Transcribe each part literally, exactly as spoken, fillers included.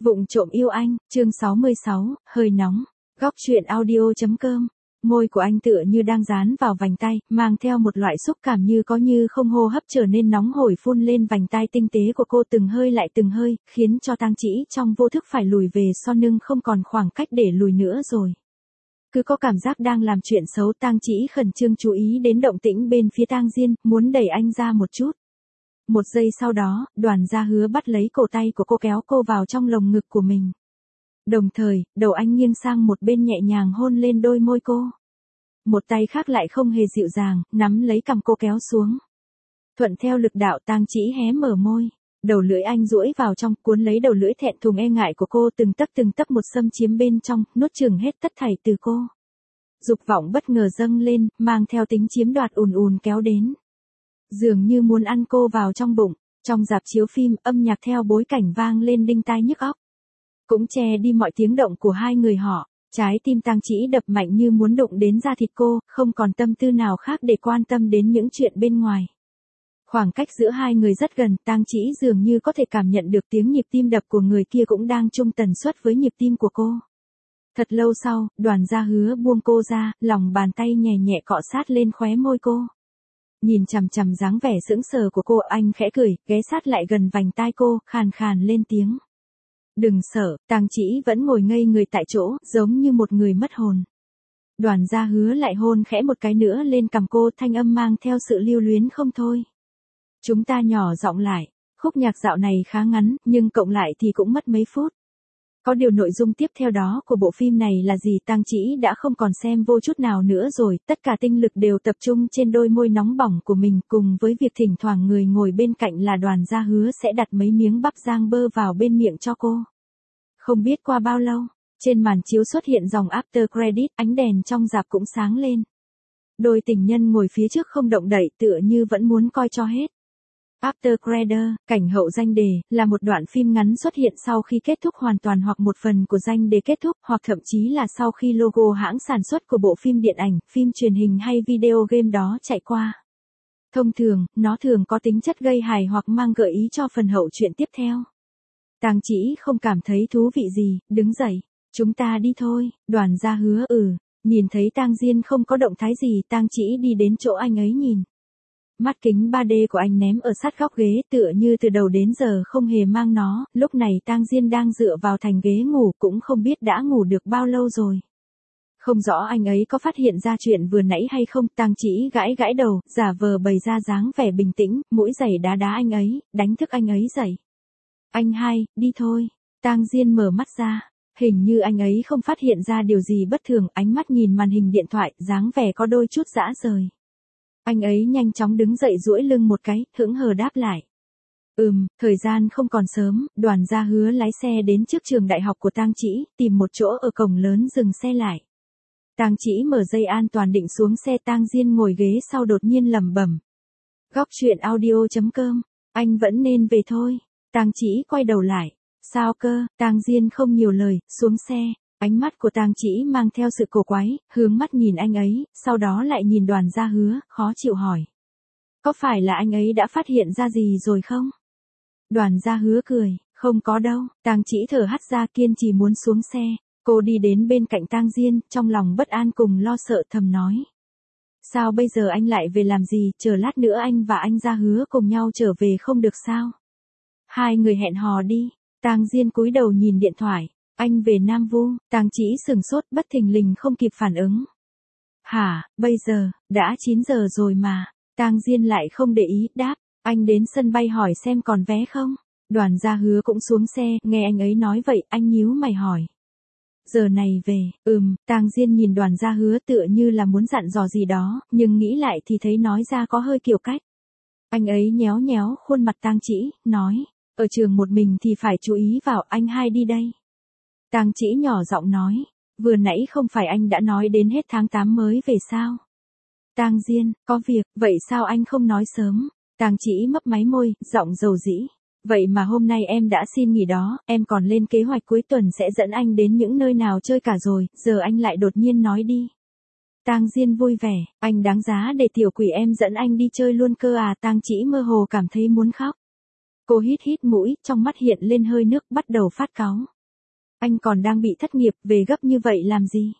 Vụng trộm yêu anh, chương sáu mươi sáu, hơi nóng. Góc truyện audio chấm com. Môi của anh tựa như đang dán vào vành tay, mang theo một loại xúc cảm như có như không, hô hấp trở nên nóng hổi phun lên vành tai tinh tế của cô từng hơi lại từng hơi, khiến cho Tang Chỉ trong vô thức phải lùi về so lưng, không còn khoảng cách để lùi nữa rồi. Cứ có cảm giác đang làm chuyện xấu, Tang Chỉ khẩn trương chú ý đến động tĩnh bên phía Tang Diên, muốn đẩy anh ra một chút. Một giây sau đó, Đoàn Gia Hứa bắt lấy cổ tay của cô, kéo cô vào trong lồng ngực của mình. Đồng thời, đầu anh nghiêng sang một bên nhẹ nhàng hôn lên đôi môi cô. Một tay khác lại không hề dịu dàng, nắm lấy cằm cô kéo xuống. Thuận theo lực đạo, Tang Chỉ hé mở môi. Đầu lưỡi anh duỗi vào trong, cuốn lấy đầu lưỡi thẹn thùng e ngại của cô, từng tấc từng tấc một xâm chiếm bên trong, nuốt chửng hết tất thảy từ cô. Dục vọng bất ngờ dâng lên, mang theo tính chiếm đoạt ùn ùn kéo đến. Dường như muốn ăn cô vào trong bụng. Trong rạp chiếu phim, âm nhạc theo bối cảnh vang lên đinh tai nhức óc. Cũng che đi mọi tiếng động của hai người họ. Trái tim Tang Chỉ đập mạnh như muốn đụng đến da thịt cô, không còn tâm tư nào khác để quan tâm đến những chuyện bên ngoài. Khoảng cách giữa hai người rất gần, Tang Chỉ dường như có thể cảm nhận được tiếng nhịp tim đập của người kia cũng đang chung tần suất với nhịp tim của cô. Thật lâu sau, Đoàn Gia Hứa buông cô ra, lòng bàn tay nhẹ nhẹ cọ sát lên khóe môi cô. Nhìn chằm chằm dáng vẻ sững sờ của cô, anh khẽ cười, ghé sát lại gần vành tai cô, khàn khàn lên tiếng. Đừng sợ, Tang Chỉ vẫn ngồi ngây người tại chỗ, giống như một người mất hồn. Đoàn Gia Hứa lại hôn khẽ một cái nữa lên cằm cô, thanh âm mang theo sự lưu luyến không thôi. Chúng ta nhỏ giọng lại, khúc nhạc dạo này khá ngắn, nhưng cộng lại thì cũng mất mấy phút. Có điều nội dung tiếp theo đó của bộ phim này là gì Tang Chỉ đã không còn xem vô chút nào nữa rồi, tất cả tinh lực đều tập trung trên đôi môi nóng bỏng của mình, cùng với việc thỉnh thoảng người ngồi bên cạnh là Đoàn Gia Hứa sẽ đặt mấy miếng bắp rang bơ vào bên miệng cho cô. Không biết qua bao lâu, trên màn chiếu xuất hiện dòng after credit, ánh đèn trong rạp cũng sáng lên. Đôi tình nhân ngồi phía trước không động đậy, tựa như vẫn muốn coi cho hết. After credit, cảnh hậu danh đề, là một đoạn phim ngắn xuất hiện sau khi kết thúc hoàn toàn hoặc một phần của danh đề kết thúc, hoặc thậm chí là sau khi logo hãng sản xuất của bộ phim điện ảnh, phim truyền hình hay video game đó chạy qua. Thông thường, nó thường có tính chất gây hài hoặc mang gợi ý cho phần hậu truyện tiếp theo. Tang Chỉ không cảm thấy thú vị gì, đứng dậy. Chúng ta đi thôi. Đoàn Gia Hứa ừ. Nhìn thấy Tang Diên không có động thái gì, Tang Chỉ đi đến chỗ anh ấy nhìn. Mắt kính ba D của anh ném ở sát góc ghế, tựa như từ đầu đến giờ không hề mang nó. Lúc này Tang Diên đang dựa vào thành ghế ngủ, cũng không biết đã ngủ được bao lâu rồi. Không rõ anh ấy có phát hiện ra chuyện vừa nãy hay không. Tang Chỉ gãi gãi đầu, giả vờ bày ra dáng vẻ bình tĩnh, mũi giày đá đá anh ấy, đánh thức anh ấy dậy. Anh hai, đi thôi. Tang Diên mở mắt ra. Hình như anh ấy không phát hiện ra điều gì bất thường, ánh mắt nhìn màn hình điện thoại, dáng vẻ có đôi chút dã rời. Anh ấy nhanh chóng đứng dậy duỗi lưng một cái, hững hờ đáp lại. Ừm, thời gian không còn sớm, Đoàn Gia Hứa lái xe đến trước trường đại học của Tang Chỉ, tìm một chỗ ở cổng lớn dừng xe lại. Tang Chỉ mở dây an toàn định xuống xe, Tang Diên ngồi ghế sau đột nhiên lẩm bẩm. Góc truyện audio chấm com, anh vẫn nên về thôi. Tang Chỉ quay đầu lại. Sao cơ? Tang Diên không nhiều lời, xuống xe. Ánh mắt của Tang Chỉ mang theo sự cổ quái, hướng mắt nhìn anh ấy, sau đó lại nhìn Đoàn Gia Hứa, khó chịu hỏi. Có phải là anh ấy đã phát hiện ra gì rồi không? Đoàn Gia Hứa cười, không có đâu. Tang Chỉ thở hắt ra, kiên trì muốn xuống xe. Cô đi đến bên cạnh Tang Diên, trong lòng bất an cùng lo sợ, thầm nói. Sao bây giờ anh lại về làm gì, chờ lát nữa anh và anh Gia Hứa cùng nhau trở về không được sao? Hai người hẹn hò đi. Tang Diên cúi đầu nhìn điện thoại. Anh về Nam Vu. Tang Chỉ sừng sốt, bất thình lình không kịp phản ứng. Hả, bây giờ, đã chín giờ rồi mà. Tang Diên lại không để ý, đáp. Anh đến sân bay hỏi xem còn vé không? Đoàn Gia Hứa cũng xuống xe, nghe anh ấy nói vậy, anh nhíu mày hỏi. Giờ này về, ừm, Tang Diên nhìn Đoàn Gia Hứa tựa như là muốn dặn dò gì đó, nhưng nghĩ lại thì thấy nói ra có hơi kiểu cách. Anh ấy nhéo nhéo khuôn mặt Tang Chỉ, nói. Ở trường một mình thì phải chú ý vào, anh hai đi đây. Tang Chỉ nhỏ giọng nói, vừa nãy không phải anh đã nói đến hết tháng tám mới về sao? Tang Diên, có việc, vậy sao anh không nói sớm? Tang Chỉ mấp máy môi, giọng dầu dĩ. Vậy mà hôm nay em đã xin nghỉ đó, em còn lên kế hoạch cuối tuần sẽ dẫn anh đến những nơi nào chơi cả rồi, giờ anh lại đột nhiên nói đi. Tang Diên vui vẻ, anh đáng giá để tiểu quỷ em dẫn anh đi chơi luôn cơ à? Tang Chỉ mơ hồ cảm thấy muốn khóc. Cô hít hít mũi, trong mắt hiện lên hơi nước, bắt đầu phát cáu. Anh còn đang bị thất nghiệp, về gấp như vậy làm gì?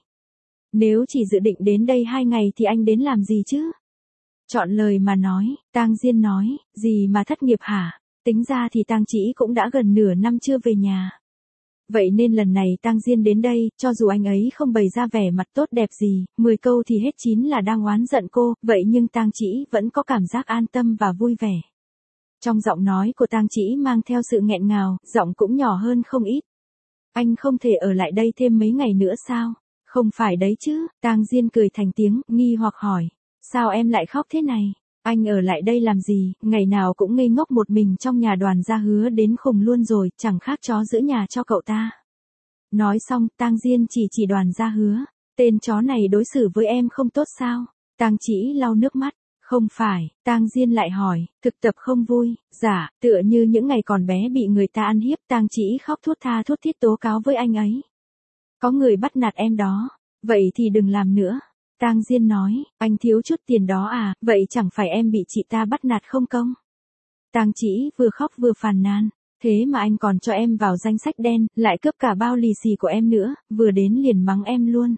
Nếu chỉ dự định đến đây hai ngày thì anh đến làm gì chứ? Chọn lời mà nói, Tang Diên nói, gì mà thất nghiệp hả? Tính ra thì Tang Chỉ cũng đã gần nửa năm chưa về nhà. Vậy nên lần này Tang Diên đến đây, cho dù anh ấy không bày ra vẻ mặt tốt đẹp gì, mười câu thì hết chín là đang oán giận cô, vậy nhưng Tang Chỉ vẫn có cảm giác an tâm và vui vẻ. Trong giọng nói của Tang Chỉ mang theo sự nghẹn ngào, giọng cũng nhỏ hơn không ít. Anh không thể ở lại đây thêm mấy ngày nữa sao? Không phải đấy chứ, Tang Diên cười thành tiếng, nghi hoặc hỏi. Sao em lại khóc thế này? Anh ở lại đây làm gì, ngày nào cũng ngây ngốc một mình trong nhà Đoàn Gia Hứa đến khùng luôn rồi, chẳng khác chó giữ nhà cho cậu ta. Nói xong, Tang Diên chỉ chỉ Đoàn Gia Hứa. Tên chó này đối xử với em không tốt sao? Tang Chỉ lau nước mắt. Không phải, Tang Diên lại hỏi, thực tập không vui, dạ, tựa như những ngày còn bé bị người ta ăn hiếp, Tang Chỉ khóc thút tha thút thít tố cáo với anh ấy. Có người bắt nạt em đó, vậy thì đừng làm nữa. Tang Diên nói, anh thiếu chút tiền đó à, vậy chẳng phải em bị chị ta bắt nạt không công? Tang Chỉ vừa khóc vừa phàn nàn, thế mà anh còn cho em vào danh sách đen, lại cướp cả bao lì xì của em nữa, vừa đến liền mắng em luôn.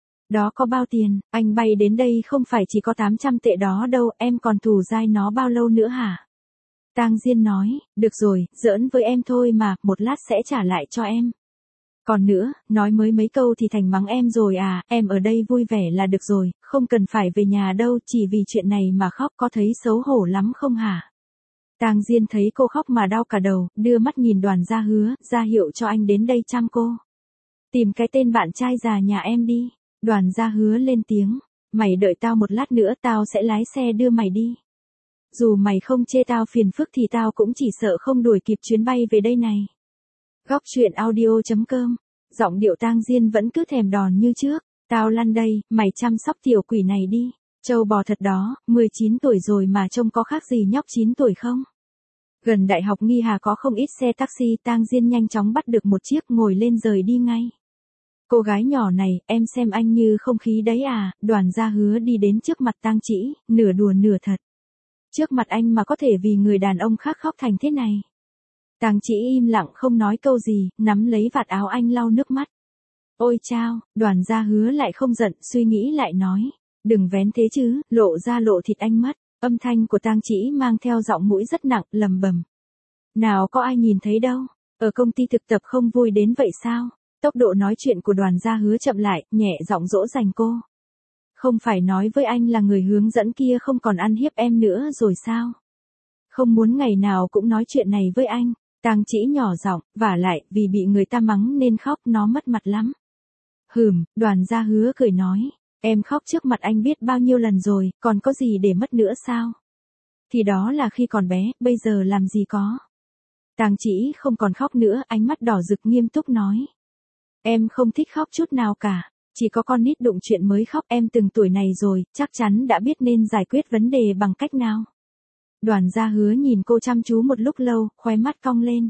Đó có bao tiền, anh bay đến đây không phải chỉ có tám trăm tệ đó đâu, em còn thù dai nó bao lâu nữa hả? Tang Diên nói, được rồi, giỡn với em thôi mà, một lát sẽ trả lại cho em. Còn nữa, nói mới mấy câu thì thành mắng em rồi à, em ở đây vui vẻ là được rồi, không cần phải về nhà đâu, chỉ vì chuyện này mà khóc có thấy xấu hổ lắm không hả? Tang Diên thấy cô khóc mà đau cả đầu, đưa mắt nhìn Đoàn Gia Hứa, ra hiệu cho anh đến đây chăm cô. Tìm cái tên bạn trai già nhà em đi. Đoàn Gia Hứa lên tiếng, mày đợi tao một lát nữa tao sẽ lái xe đưa mày đi. Dù mày không chê tao phiền phức thì tao cũng chỉ sợ không đuổi kịp chuyến bay về đây này. Góc truyện audio chấm com, giọng điệu Tang Diên vẫn cứ thèm đòn như trước, tao lăn đây, mày chăm sóc tiểu quỷ này đi. Trâu bò thật đó, mười chín tuổi rồi mà trông có khác gì nhóc chín tuổi không? Gần đại học Nghi Hà có không ít xe taxi, Tang Diên nhanh chóng bắt được một chiếc ngồi lên rời đi ngay. Cô gái nhỏ này, em xem anh như không khí đấy à? Đoàn Gia Hứa đi đến trước mặt Tang Chỉ, nửa đùa nửa thật. Trước mặt anh mà có thể vì người đàn ông khác khóc thành thế này. Tang Chỉ im lặng không nói câu gì, nắm lấy vạt áo anh lau nước mắt. Ôi chao, Đoàn Gia Hứa lại không giận, suy nghĩ lại nói. Đừng vén thế chứ, lộ ra lộ thịt anh mất. Âm thanh của Tang Chỉ mang theo giọng mũi rất nặng, lầm bầm. Nào có ai nhìn thấy đâu, ở công ty thực tập không vui đến vậy sao? Tốc độ nói chuyện của Đoàn Gia Hứa chậm lại, nhẹ giọng dỗ dành cô. Không phải nói với anh là người hướng dẫn kia không còn ăn hiếp em nữa rồi sao? Không muốn ngày nào cũng nói chuyện này với anh. Tang Chỉ nhỏ giọng, vả lại, vì bị người ta mắng nên khóc, nó mất mặt lắm. Hừm, Đoàn Gia Hứa cười nói, em khóc trước mặt anh biết bao nhiêu lần rồi, còn có gì để mất nữa sao? Thì đó là khi còn bé, bây giờ làm gì có. Tang Chỉ không còn khóc nữa, ánh mắt đỏ rực nghiêm túc nói. Em không thích khóc chút nào cả, chỉ có con nít đụng chuyện mới khóc, em từng tuổi này rồi, chắc chắn đã biết nên giải quyết vấn đề bằng cách nào. Đoàn Gia Hứa nhìn cô chăm chú một lúc lâu, khóe mắt cong lên.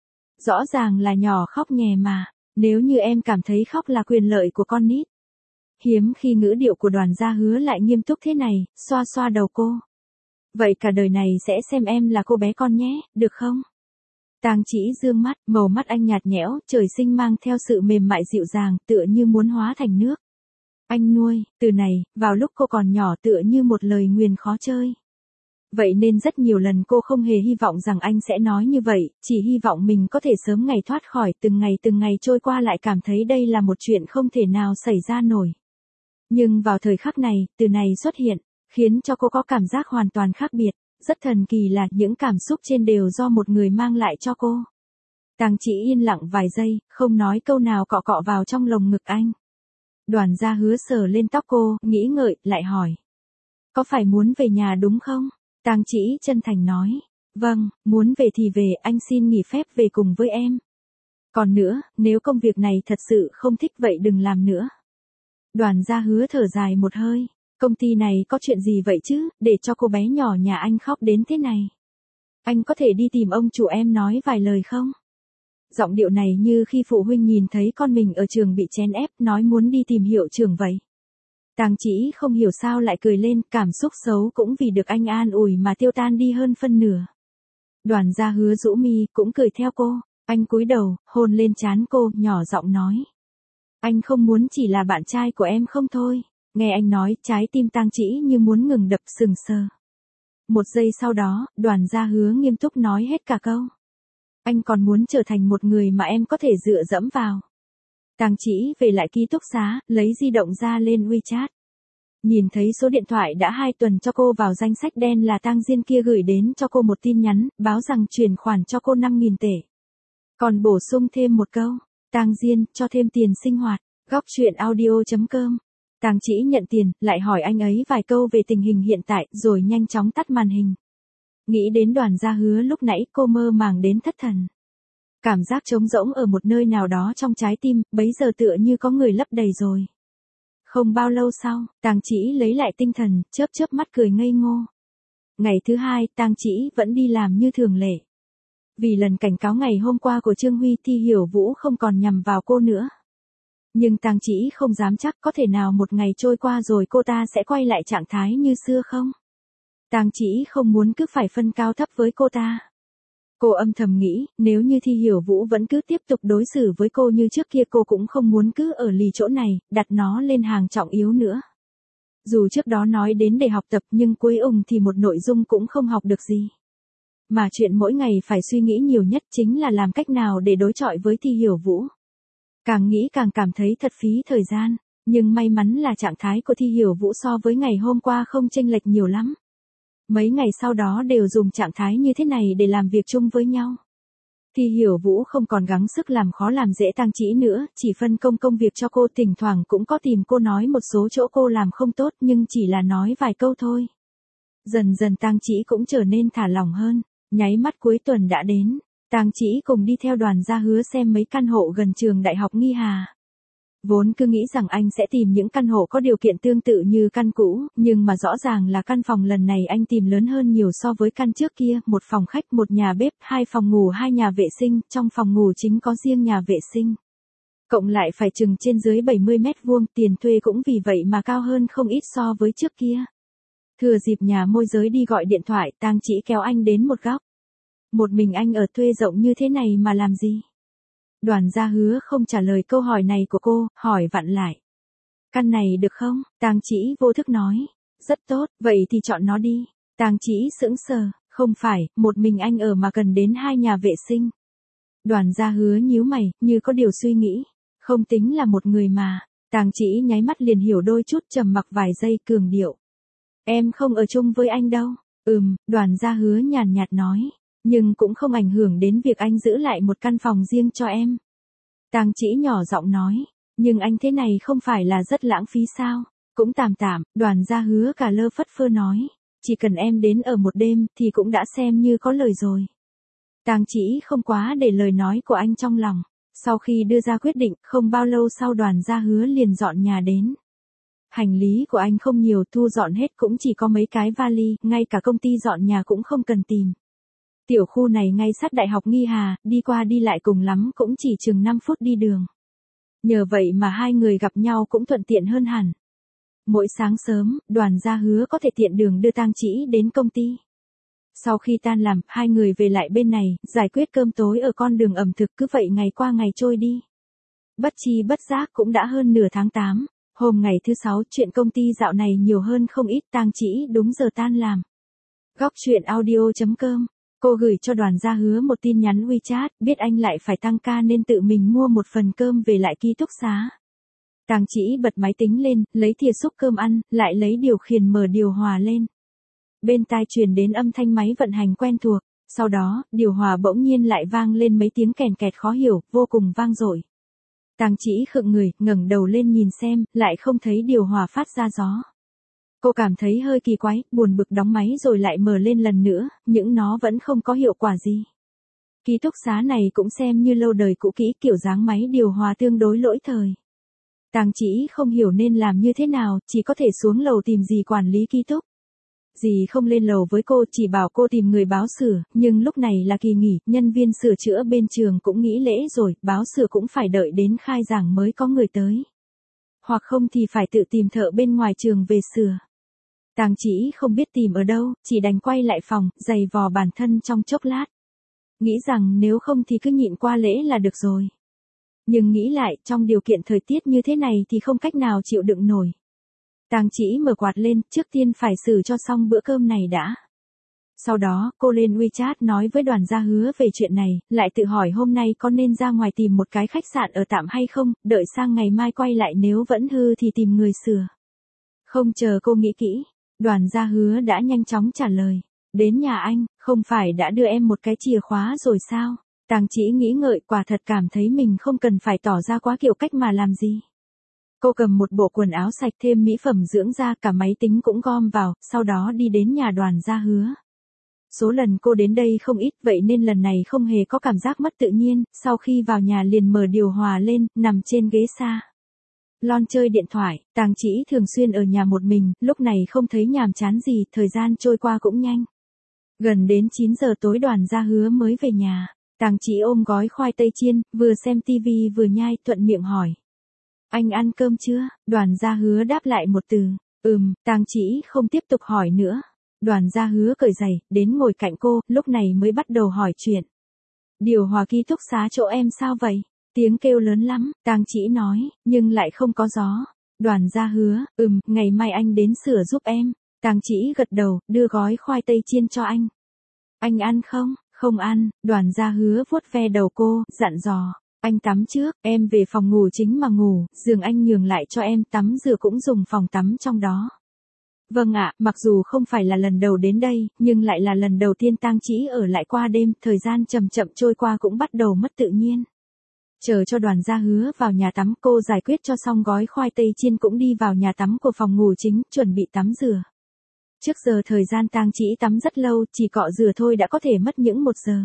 Rõ ràng là nhỏ khóc nhè mà, nếu như em cảm thấy khóc là quyền lợi của con nít. Hiếm khi ngữ điệu của Đoàn Gia Hứa lại nghiêm túc thế này, xoa xoa đầu cô. Vậy cả đời này sẽ xem em là cô bé con nhé, được không? Tang Chỉ dương mắt, màu mắt anh nhạt nhẽo, trời sinh mang theo sự mềm mại dịu dàng, tựa như muốn hóa thành nước. Anh nuôi, từ này, vào lúc cô còn nhỏ tựa như một lời nguyền khó chơi. Vậy nên rất nhiều lần cô không hề hy vọng rằng anh sẽ nói như vậy, chỉ hy vọng mình có thể sớm ngày thoát khỏi, từng ngày từng ngày trôi qua lại cảm thấy đây là một chuyện không thể nào xảy ra nổi. Nhưng vào thời khắc này, từ này xuất hiện, khiến cho cô có cảm giác hoàn toàn khác biệt. Rất thần kỳ là những cảm xúc trên đều do một người mang lại cho cô. Tang Chỉ yên lặng vài giây, không nói câu nào, cọ cọ vào trong lồng ngực anh. Đoàn Gia Hứa sờ lên tóc cô, nghĩ ngợi, lại hỏi. Có phải muốn về nhà đúng không? Tang Chỉ chân thành nói. Vâng, muốn về thì về, anh xin nghỉ phép về cùng với em. Còn nữa, nếu công việc này thật sự không thích vậy đừng làm nữa. Đoàn Gia Hứa thở dài một hơi. Công ty này có chuyện gì vậy chứ, để cho cô bé nhỏ nhà anh khóc đến thế này. Anh có thể đi tìm ông chủ em nói vài lời không? Giọng điệu này như khi phụ huynh nhìn thấy con mình ở trường bị chèn ép, nói muốn đi tìm hiệu trưởng vậy. Tang Chỉ không hiểu sao lại cười lên, cảm xúc xấu cũng vì được anh an ủi mà tiêu tan đi hơn phân nửa. Đoàn Gia Hứa rũ mi, cũng cười theo cô. Anh cúi đầu, hôn lên trán cô, nhỏ giọng nói. Anh không muốn chỉ là bạn trai của em không thôi. Nghe anh nói, trái tim Tang Chỉ như muốn ngừng đập, sừng sờ. Một giây sau đó, Đoàn Gia Hứa nghiêm túc nói hết cả câu. Anh còn muốn trở thành một người mà em có thể dựa dẫm vào. Tang Chỉ về lại ký túc xá, lấy di động ra lên WeChat. Nhìn thấy số điện thoại đã hai tuần cho cô vào danh sách đen là Tang Diên kia gửi đến cho cô một tin nhắn, báo rằng chuyển khoản cho cô năm nghìn tệ. Còn bổ sung thêm một câu, Tang Diên, cho thêm tiền sinh hoạt. Góc truyện audio chấm com. Tang Chỉ nhận tiền, lại hỏi anh ấy vài câu về tình hình hiện tại, rồi nhanh chóng tắt màn hình. Nghĩ đến Đoàn Gia Hứa lúc nãy, cô mơ màng đến thất thần. Cảm giác trống rỗng ở một nơi nào đó trong trái tim, bấy giờ tựa như có người lấp đầy rồi. Không bao lâu sau, Tang Chỉ lấy lại tinh thần, chớp chớp mắt cười ngây ngô. Ngày thứ hai, Tang Chỉ vẫn đi làm như thường lệ. Vì lần cảnh cáo ngày hôm qua của Trương Huy, Thi Hiểu Vũ không còn nhằm vào cô nữa. Nhưng Tang Chỉ không dám chắc có thể nào một ngày trôi qua rồi cô ta sẽ quay lại trạng thái như xưa không. Tang Chỉ không muốn cứ phải phân cao thấp với cô ta. Cô âm thầm nghĩ, nếu như Thi Hiểu Vũ vẫn cứ tiếp tục đối xử với cô như trước kia, cô cũng không muốn cứ ở lì chỗ này, đặt nó lên hàng trọng yếu nữa. Dù trước đó nói đến để học tập nhưng cuối cùng thì một nội dung cũng không học được gì. Mà chuyện mỗi ngày phải suy nghĩ nhiều nhất chính là làm cách nào để đối chọi với Thi Hiểu Vũ. Càng nghĩ càng cảm thấy thật phí thời gian, nhưng may mắn là trạng thái của Thi Hiểu Vũ so với ngày hôm qua không chênh lệch nhiều lắm. Mấy ngày sau đó đều dùng trạng thái như thế này để làm việc chung với nhau. Thi Hiểu Vũ không còn gắng sức làm khó làm dễ Tang Chỉ nữa, chỉ phân công công việc cho cô, thỉnh thoảng cũng có tìm cô nói một số chỗ cô làm không tốt nhưng chỉ là nói vài câu thôi. Dần dần Tang Chỉ cũng trở nên thả lỏng hơn, nháy mắt cuối tuần đã đến. Tang Chỉ cùng đi theo Đoàn Gia Hứa xem mấy căn hộ gần trường Đại học Nghi Hà. Vốn cứ nghĩ rằng anh sẽ tìm những căn hộ có điều kiện tương tự như căn cũ, nhưng mà rõ ràng là căn phòng lần này anh tìm lớn hơn nhiều so với căn trước kia, một phòng khách, một nhà bếp, hai phòng ngủ, hai nhà vệ sinh, trong phòng ngủ chính có riêng nhà vệ sinh. Cộng lại phải chừng trên dưới bảy mươi mét vuông, tiền thuê cũng vì vậy mà cao hơn không ít so với trước kia. Thừa dịp nhà môi giới đi gọi điện thoại, Tang Chỉ kéo anh đến một góc. Một mình anh ở thuê rộng như thế này mà làm gì? Đoàn Gia Hứa không trả lời câu hỏi này của cô, hỏi vặn lại. Căn này được không? Tang Chỉ vô thức nói. Rất tốt, vậy thì chọn nó đi. Tang Chỉ sững sờ, không phải, một mình anh ở mà cần đến hai nhà vệ sinh. Đoàn Gia Hứa nhíu mày, như có điều suy nghĩ. Không tính là một người mà. Tang Chỉ nháy mắt liền hiểu đôi chút, trầm mặc vài giây, cường điệu. Em không ở chung với anh đâu. Ừm, Đoàn Gia Hứa nhàn nhạt nói. Nhưng cũng không ảnh hưởng đến việc anh giữ lại một căn phòng riêng cho em. Tang Chỉ nhỏ giọng nói, nhưng anh thế này không phải là rất lãng phí sao? Cũng tạm tạm, Đoàn Gia Hứa cả lơ phất phơ nói, chỉ cần em đến ở một đêm thì cũng đã xem như có lời rồi. Tang Chỉ không quá để lời nói của anh trong lòng. Sau khi đưa ra quyết định, không bao lâu sau Đoàn Gia Hứa liền dọn nhà đến. Hành lý của anh không nhiều, thu dọn hết cũng chỉ có mấy cái vali, ngay cả công ty dọn nhà cũng không cần tìm. Tiểu khu này ngay sát Đại học Nghi Hà, đi qua đi lại cùng lắm cũng chỉ chừng năm phút đi đường. Nhờ vậy mà hai người gặp nhau cũng thuận tiện hơn hẳn. Mỗi sáng sớm, Đoàn Gia Hứa có thể tiện đường đưa Tang Chỉ đến công ty. Sau khi tan làm, hai người về lại bên này, giải quyết cơm tối ở con đường ẩm thực, cứ vậy ngày qua ngày trôi đi. Bất chi bất giác cũng đã hơn nửa tháng tám. Hôm ngày thứ sáu, chuyện công ty dạo này nhiều hơn không ít, Tang Chỉ đúng giờ tan làm. Góc truyện audio chấm com. Cô gửi cho Đoàn Gia Hứa một tin nhắn WeChat, biết anh lại phải tăng ca nên tự mình mua một phần cơm về lại ký túc xá. Tang Chỉ bật máy tính lên, lấy thìa xúc cơm ăn, lại lấy điều khiển mở điều hòa lên. Bên tai truyền đến âm thanh máy vận hành quen thuộc, sau đó, điều hòa bỗng nhiên lại vang lên mấy tiếng kèn kẹt khó hiểu, vô cùng vang dội. Tang Chỉ khựng người, ngẩng đầu lên nhìn xem, lại không thấy điều hòa phát ra gió. Cô cảm thấy hơi kỳ quái, buồn bực đóng máy rồi lại mở lên lần nữa, nhưng nó vẫn không có hiệu quả gì. Ký túc xá này cũng xem như lâu đời cũ kỹ, kiểu dáng máy điều hòa tương đối lỗi thời. Tang Chỉ không hiểu nên làm như thế nào, chỉ có thể xuống lầu tìm dì quản lý ký túc. Dì không lên lầu với cô, chỉ bảo cô tìm người báo sửa, nhưng lúc này là kỳ nghỉ, nhân viên sửa chữa bên trường cũng nghỉ lễ rồi, báo sửa cũng phải đợi đến khai giảng mới có người tới. Hoặc không thì phải tự tìm thợ bên ngoài trường về sửa. Tang Chỉ không biết tìm ở đâu, chỉ đành quay lại phòng, giày vò bản thân trong chốc lát. nghĩ rằng nếu không thì cứ nhịn qua lễ là được rồi. Nhưng nghĩ lại, trong điều kiện thời tiết như thế này thì không cách nào chịu đựng nổi. Tang Chỉ mở quạt lên, trước tiên phải xử cho xong bữa cơm này đã. Sau đó, cô lên WeChat nói với Đoàn Gia Hứa về chuyện này, lại tự hỏi hôm nay có nên ra ngoài tìm một cái khách sạn ở tạm hay không, đợi sang ngày mai quay lại nếu vẫn hư thì tìm người sửa. Không chờ cô nghĩ kỹ, Đoàn Gia Hứa đã nhanh chóng trả lời. Đến nhà anh, không phải đã đưa em một cái chìa khóa rồi sao? Tang Chỉ nghĩ ngợi, quả thật cảm thấy mình không cần phải tỏ ra quá kiểu cách mà làm gì. Cô cầm một bộ quần áo sạch thêm mỹ phẩm dưỡng da, cả máy tính cũng gom vào, sau đó đi đến nhà Đoàn Gia Hứa. Số lần cô đến đây không ít, vậy nên lần này không hề có cảm giác mất tự nhiên, sau khi vào nhà liền mở điều hòa lên, nằm trên ghế xa lon chơi điện thoại. Tang Chỉ thường xuyên ở nhà một mình, lúc này không thấy nhàm chán gì, thời gian trôi qua cũng nhanh. Gần đến chín giờ tối Đoàn Gia Hứa mới về nhà. Tang Chỉ ôm gói khoai tây chiên, vừa xem tivi vừa nhai, thuận miệng hỏi. Anh ăn cơm chưa? Đoàn Gia Hứa đáp lại một từ, ừm. Tang Chỉ không tiếp tục hỏi nữa. Đoàn Gia Hứa cởi giày, đến ngồi cạnh cô, lúc này mới bắt đầu hỏi chuyện. Điều hòa ký túc xá chỗ em sao vậy? Tiếng kêu lớn lắm, Tang Chỉ nói, nhưng lại không có gió. Đoàn Gia Hứa, ừm, ngày mai anh đến sửa giúp em. Tang Chỉ gật đầu, đưa gói khoai tây chiên cho anh. Anh ăn không? Không ăn. Đoàn Gia Hứa vuốt ve đầu cô, dặn dò. Anh tắm trước, em về phòng ngủ chính mà ngủ, giường anh nhường lại cho em, tắm rửa cũng dùng phòng tắm trong đó. Vâng ạ, mặc dù không phải là lần đầu đến đây, nhưng lại là lần đầu tiên Tang Chỉ ở lại qua đêm, thời gian chậm chậm trôi qua cũng bắt đầu mất tự nhiên. Chờ cho Đoàn Gia Hứa vào nhà tắm, cô giải quyết cho xong gói khoai tây chiên cũng đi vào nhà tắm của phòng ngủ chính, chuẩn bị tắm rửa. Trước giờ thời gian Tang Chỉ tắm rất lâu, chỉ cọ rửa thôi đã có thể mất những một giờ.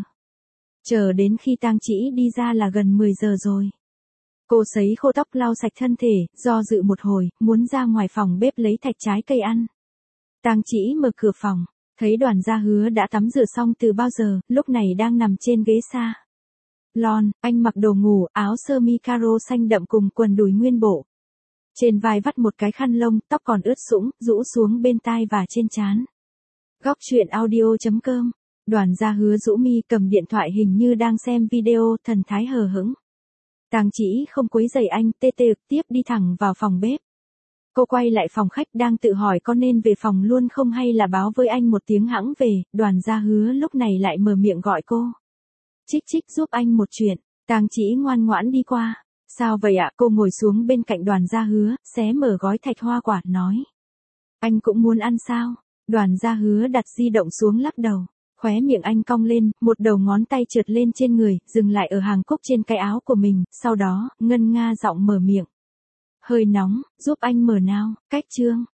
Chờ đến khi Tang Chỉ đi ra là gần mười giờ rồi. Cô sấy khô tóc, lau sạch thân thể, do dự một hồi, muốn ra ngoài phòng bếp lấy thạch trái cây ăn. Tang Chỉ mở cửa phòng, thấy Đoàn Gia Hứa đã tắm rửa xong từ bao giờ, lúc này đang nằm trên ghế xa lon, anh mặc đồ ngủ, áo sơ mi caro xanh đậm cùng quần đùi nguyên bộ. Trên vai vắt một cái khăn lông, tóc còn ướt sũng, rũ xuống bên tai và trên trán. Góc truyện audio chấm com. Đoàn Gia Hứa rũ mi cầm điện thoại hình như đang xem video, thần thái hờ hững. Tang Chỉ không quấy rầy anh, tê tê tiếp đi thẳng vào phòng bếp. Cô quay lại phòng khách đang tự hỏi có nên về phòng luôn không hay là báo với anh một tiếng hẵng về. Đoàn Gia Hứa lúc này lại mở miệng gọi cô. Chích chích giúp anh một chuyện. Tang Chỉ ngoan ngoãn đi qua. Sao vậy ạ? Cô ngồi xuống bên cạnh Đoàn Gia Hứa, xé mở gói thạch hoa quả, nói. Anh cũng muốn ăn sao? Đoàn Gia Hứa đặt di động xuống lắc đầu. Khóe miệng anh cong lên, một đầu ngón tay trượt lên trên người, dừng lại ở hàng cúc trên cái áo của mình, sau đó, ngân nga giọng mở miệng. Hơi nóng, giúp anh mở nào, cách chương.